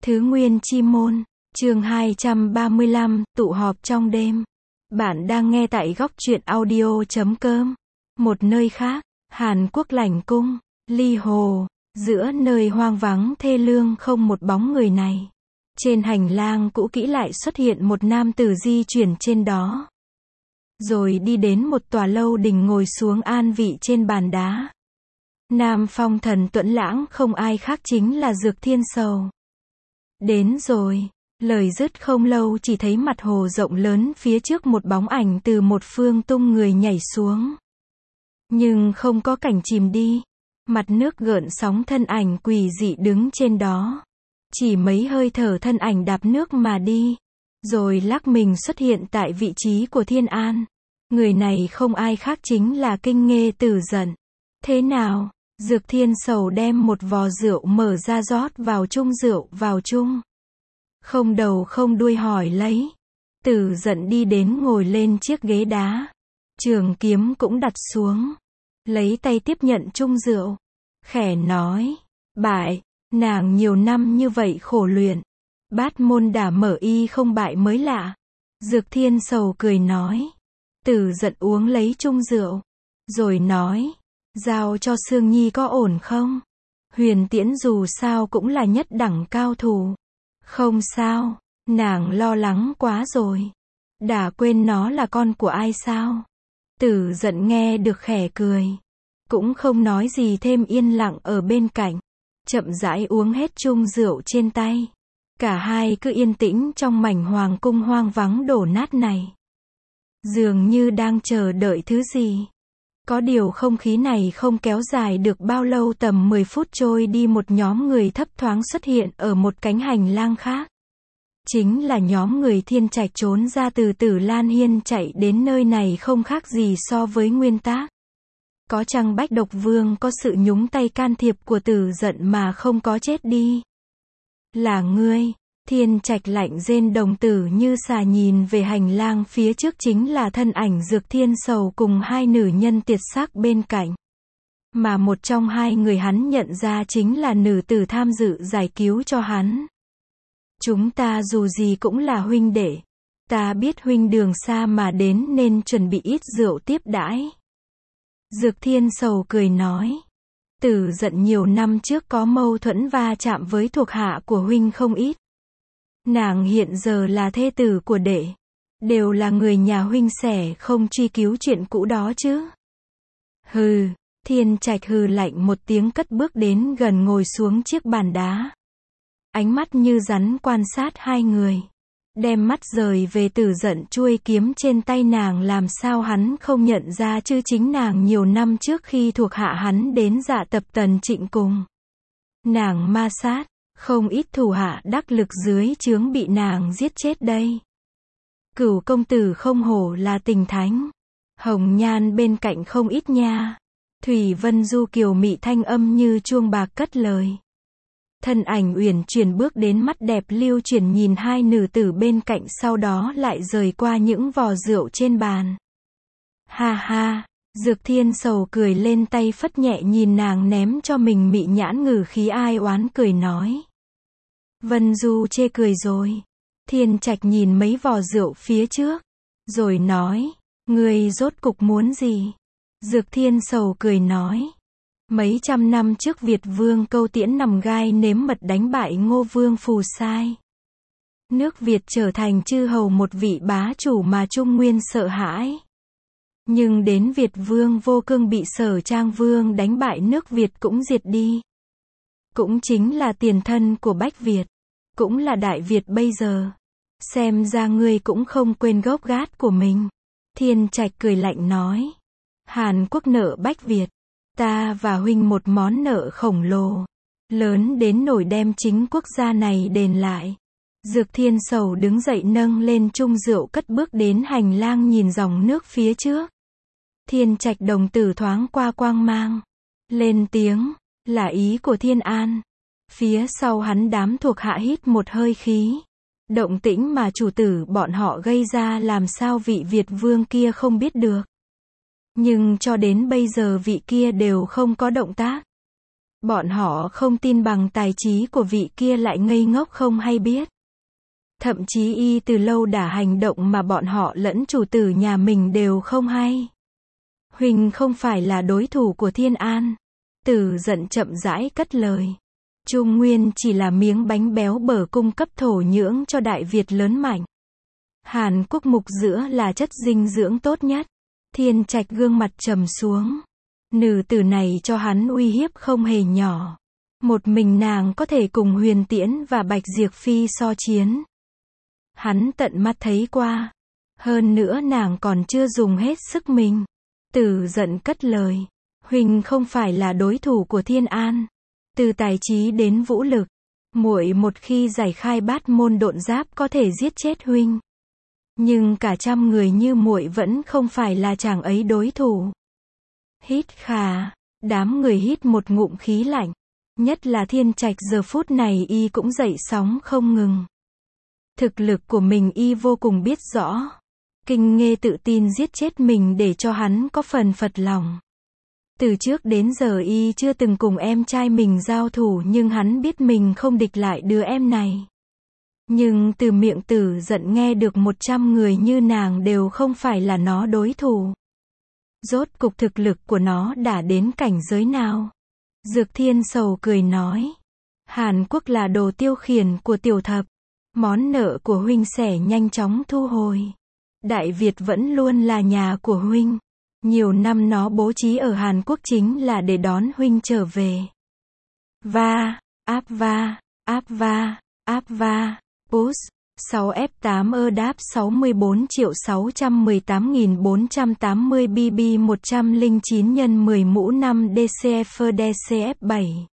Thứ Nguyên Chi Môn, chương 235, tụ họp trong đêm. Bạn đang nghe tại góc truyện audio.com. Một nơi khác, Hàn Quốc Lãnh Cung, Ly Hồ, giữa nơi hoang vắng thê lương không một bóng người này. Trên hành lang cũ kỹ lại xuất hiện một nam tử di chuyển trên đó. Rồi đi đến một tòa lâu đình ngồi xuống an vị trên bàn đá. Nam phong thần tuẫn lãng không ai khác chính là Dược Thiên Sầu. Đến rồi, lời dứt không lâu chỉ thấy mặt hồ rộng lớn phía trước một bóng ảnh từ một phương tung người nhảy xuống. Nhưng không có cảnh chìm đi. Mặt nước gợn sóng thân ảnh quỷ dị đứng trên đó. Chỉ mấy hơi thở thân ảnh đạp nước mà đi. Rồi lắc mình xuất hiện tại vị trí của Thiên An. Người này không ai khác chính là Kinh Nghê Tử Dận. Thế nào? Dược Thiên Sầu đem một vò rượu mở ra rót vào chung rượu vào chung. Không đầu không đuôi hỏi lấy. Tử Dận đi đến ngồi lên chiếc ghế đá. Trường kiếm cũng đặt xuống. Lấy tay tiếp nhận chung rượu. Khẽ nói. Bại, nàng nhiều năm như vậy khổ luyện. Bát môn đả mở y không bại mới lạ. Dược Thiên Sầu cười nói. Tử Dận uống lấy chung rượu. Rồi nói. Giao cho Sương Nhi có ổn không? Huyền Tiễn dù sao cũng là nhất đẳng cao thủ. Không sao, nàng lo lắng quá rồi. Đã quên nó là con của ai sao? Tử Dận nghe được khẽ cười. Cũng không nói gì thêm yên lặng ở bên cạnh. Chậm rãi uống hết chung rượu trên tay. Cả hai cứ yên tĩnh trong mảnh hoàng cung hoang vắng đổ nát này. Dường như đang chờ đợi thứ gì. Có điều không khí này không kéo dài được bao lâu, tầm 10 phút trôi đi một nhóm người thấp thoáng xuất hiện ở một cánh hành lang khác. Chính là nhóm người Thiên Trạch trốn ra từ Tử Lan Hiên chạy đến nơi này không khác gì so với nguyên tác. Có chăng Bách Độc Vương có sự nhúng tay can thiệp của Tử Dận mà không có chết đi? Là ngươi? Thiên Trạch lạnh rên đồng tử như xà nhìn về hành lang phía trước chính là thân ảnh Dược Thiên Sầu cùng hai nữ nhân tuyệt sắc bên cạnh. Mà một trong hai người hắn nhận ra chính là nữ tử tham dự giải cứu cho hắn. Chúng ta dù gì cũng là huynh đệ. Ta biết huynh đường xa mà đến nên chuẩn bị ít rượu tiếp đãi. Dược Thiên Sầu cười nói. Tử Dận nhiều năm trước có mâu thuẫn va chạm với thuộc hạ của huynh không ít. Nàng hiện giờ là thê tử của đệ. Đều là người nhà huynh, sẽ không truy cứu chuyện cũ đó chứ? Hừ, Thiên Trạch hừ lạnh một tiếng cất bước đến gần ngồi xuống chiếc bàn đá. Ánh mắt như rắn quan sát hai người. Đem mắt rời về Tử Dận chuôi kiếm trên tay nàng, làm sao hắn không nhận ra chứ, chính nàng nhiều năm trước khi thuộc hạ hắn đến Dạ Tập Tần Trịnh cùng. Nàng ma sát. Không ít thủ hạ đắc lực dưới trướng bị nàng giết chết đây. Cửu công tử không hổ là tình thánh. Hồng Nhan bên cạnh không ít nha. Thủy Vân Du kiều mị thanh âm như chuông bạc cất lời. Thân ảnh uyển chuyển bước đến, mắt đẹp lưu chuyển nhìn hai nữ tử bên cạnh, sau đó lại rời qua những vò rượu trên bàn. Ha ha, Dược Thiên Sầu cười lên, tay phất nhẹ nhìn nàng ném cho mình mị nhãn, ngữ khí ai oán cười nói. Vân Du chê cười rồi. Thiên Trạch nhìn mấy vò rượu phía trước. Rồi nói. Ngươi rốt cục muốn gì? Dược Thiên Sầu cười nói. Mấy trăm năm trước Việt Vương Câu Tiễn nằm gai nếm mật đánh bại Ngô Vương Phù Sai. Nước Việt trở thành chư hầu một vị bá chủ mà Trung Nguyên sợ hãi. Nhưng đến Việt Vương Vô Cương bị Sở Trang Vương đánh bại, nước Việt cũng diệt đi. Cũng chính là tiền thân của Bách Việt. Cũng là Đại Việt bây giờ. Xem ra ngươi cũng không quên gốc gác của mình. Thiên Trạch cười lạnh nói. Hàn Quốc nợ Bách Việt. Ta và huynh một món nợ khổng lồ. Lớn đến nổi đem chính quốc gia này đền lại. Dược Thiên Sầu đứng dậy nâng lên chung rượu cất bước đến hành lang nhìn dòng nước phía trước. Thiên Trạch đồng tử thoáng qua quang mang. Lên tiếng. Là ý của Thiên An. Phía sau hắn đám thuộc hạ hít một hơi khí. Động tĩnh mà chủ tử bọn họ gây ra làm sao vị Việt Vương kia không biết được. Nhưng cho đến bây giờ vị kia đều không có động tác. Bọn họ không tin bằng tài trí của vị kia lại ngây ngốc không hay biết. Thậm chí y từ lâu đã hành động mà bọn họ lẫn chủ tử nhà mình đều không hay. Huynh không phải là đối thủ của Thiên An. Tử giận chậm rãi cất lời. Trung Nguyên chỉ là miếng bánh béo bở cung cấp thổ nhưỡng cho Đại Việt lớn mạnh. Hàn Quốc mục giữa là chất dinh dưỡng tốt nhất. Thiên Trạch gương mặt trầm xuống. Nữ tử này cho hắn uy hiếp không hề nhỏ. Một mình nàng có thể cùng Huyền Tiễn và Bạch Diệp Phi so chiến. Hắn tận mắt thấy qua. Hơn nữa nàng còn chưa dùng hết sức mình. Tử giận cất lời. Huynh không phải là đối thủ của Thiên An. Từ tài trí đến vũ lực, muội một khi giải khai bát môn độn giáp có thể giết chết huynh. Nhưng cả trăm người như muội vẫn không phải là chàng ấy đối thủ. Hít khà, đám người hít một ngụm khí lạnh. Nhất là Thiên Trạch giờ phút này y cũng dậy sóng không ngừng. Thực lực của mình y vô cùng biết rõ. Kinh Nghê tự tin giết chết mình để cho hắn có phần phật lòng. Từ trước đến giờ y chưa từng cùng em trai mình giao thủ nhưng hắn biết mình không địch lại đứa em này. Nhưng từ miệng Tử giận nghe được 100 người như nàng đều không phải là nó đối thủ. Rốt cục thực lực của nó đã đến cảnh giới nào? Dược Thiên Sầu cười nói. Hàn Quốc là đồ tiêu khiển của Tiểu Thập. Món nợ của huynh sẽ nhanh chóng thu hồi. Đại Việt vẫn luôn là nhà của huynh. Nhiều năm nó bố trí ở Hàn Quốc chính là để đón huynh trở về. Áp va, push, 6F8 đáp 64.618.480 BB 109 x 10 mũ 5 DCF DCF7.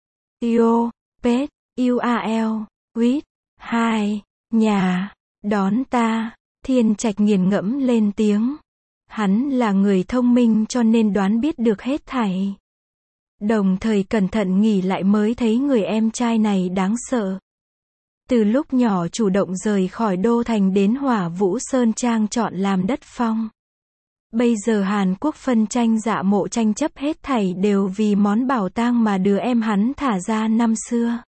Yo, Pet, UAL, Quýt, 2, nhà, đón ta, Thiên Trạch nghiền ngẫm lên tiếng. Hắn là người thông minh cho nên đoán biết được hết thảy. Đồng thời cẩn thận nghĩ lại mới thấy người em trai này đáng sợ. Từ lúc nhỏ chủ động rời khỏi đô thành đến Hỏa Vũ Sơn Trang chọn làm đất phong. Bây giờ Hàn Quốc phân tranh dạ mộ tranh chấp hết thảy đều vì món bảo tang mà đứa em hắn thả ra năm xưa.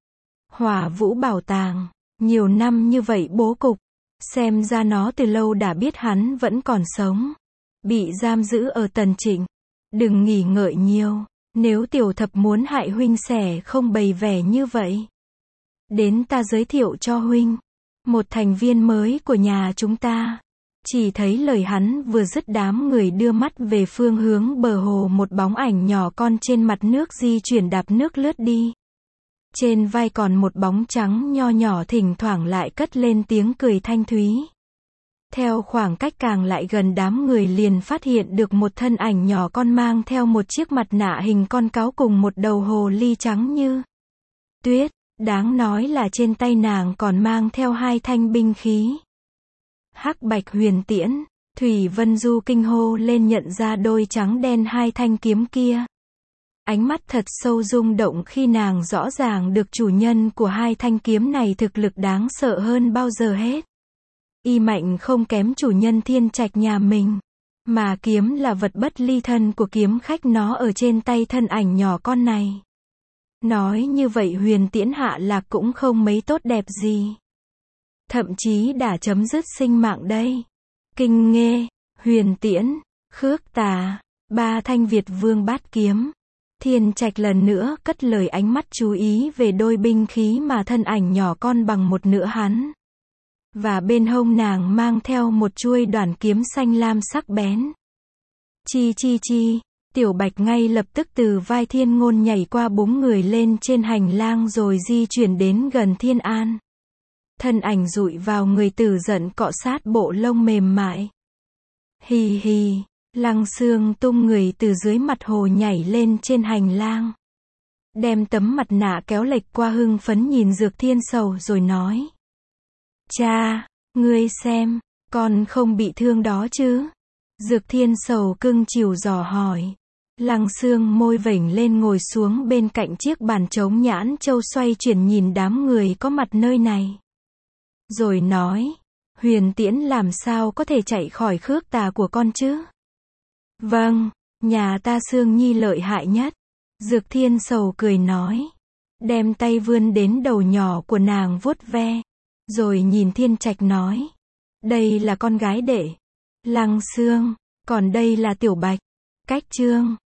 Hỏa Vũ bảo tàng, nhiều năm như vậy bố cục. Xem ra nó từ lâu đã biết hắn vẫn còn sống. Bị giam giữ ở Tần Trịnh. Đừng nghỉ ngợi nhiều. Nếu Tiểu Thập muốn hại huynh sẽ không bày vẻ như vậy. Đến ta giới thiệu cho huynh. Một thành viên mới của nhà chúng ta. Chỉ thấy lời hắn vừa dứt đám người đưa mắt về phương hướng bờ hồ một bóng ảnh nhỏ con trên mặt nước di chuyển đạp nước lướt đi. Trên vai còn một bóng trắng nho nhỏ thỉnh thoảng lại cất lên tiếng cười thanh thúy. Theo khoảng cách càng lại gần đám người liền phát hiện được một thân ảnh nhỏ con mang theo một chiếc mặt nạ hình con cáo cùng một đầu hồ ly trắng như tuyết. Đáng nói là trên tay nàng còn mang theo 2 thanh binh khí. Hắc Bạch Huyền Tiễn, Thủy Vân Du kinh hô lên nhận ra đôi trắng đen 2 thanh kiếm kia. Ánh mắt thật sâu rung động khi nàng rõ ràng được chủ nhân của 2 thanh kiếm này thực lực đáng sợ hơn bao giờ hết. Y mạnh không kém chủ nhân Thiên Trạch nhà mình. Mà kiếm là vật bất ly thân của kiếm khách nó ở trên tay thân ảnh nhỏ con này. Nói như vậy Huyền Tiễn hạ lạc cũng không mấy tốt đẹp gì. Thậm chí đã chấm dứt sinh mạng đây. Kinh Nghê, Huyền Tiễn, Khước Tà, 3 thanh Việt vương bát kiếm. Thiên Trạch lần nữa cất lời ánh mắt chú ý về đôi binh khí mà thân ảnh nhỏ con bằng một nửa hắn. Và bên hông nàng mang theo một chuôi đoản kiếm xanh lam sắc bén. Chi chi chi, Tiểu Bạch ngay lập tức từ vai Thiên Ngôn nhảy qua 4 người lên trên hành lang rồi di chuyển đến gần Thiên An. Thân ảnh dụi vào người Tử giận cọ sát bộ lông mềm mại. Hì hì, Lăng Xương tung người từ dưới mặt hồ nhảy lên trên hành lang. Đem tấm mặt nạ kéo lệch qua hưng phấn nhìn Dược Thiên Sầu rồi nói. Cha, ngươi xem, con không bị thương đó chứ? Dược Thiên Sầu cưng chiều dò hỏi. Lăng Xương môi vểnh lên ngồi xuống bên cạnh chiếc bàn trống nhãn châu xoay chuyển nhìn đám người có mặt nơi này. Rồi nói, Huyền Tiễn làm sao có thể chạy khỏi Khước Tà của con chứ? Vâng, nhà ta Xương Nhi lợi hại nhất. Dược Thiên Sầu cười nói. Đem tay vươn đến đầu nhỏ của nàng vuốt ve. Rồi nhìn Thiên Trạch nói. Đây là con gái đệ. Lăng Xương. Còn đây là Tiểu Bạch. Cách Chương.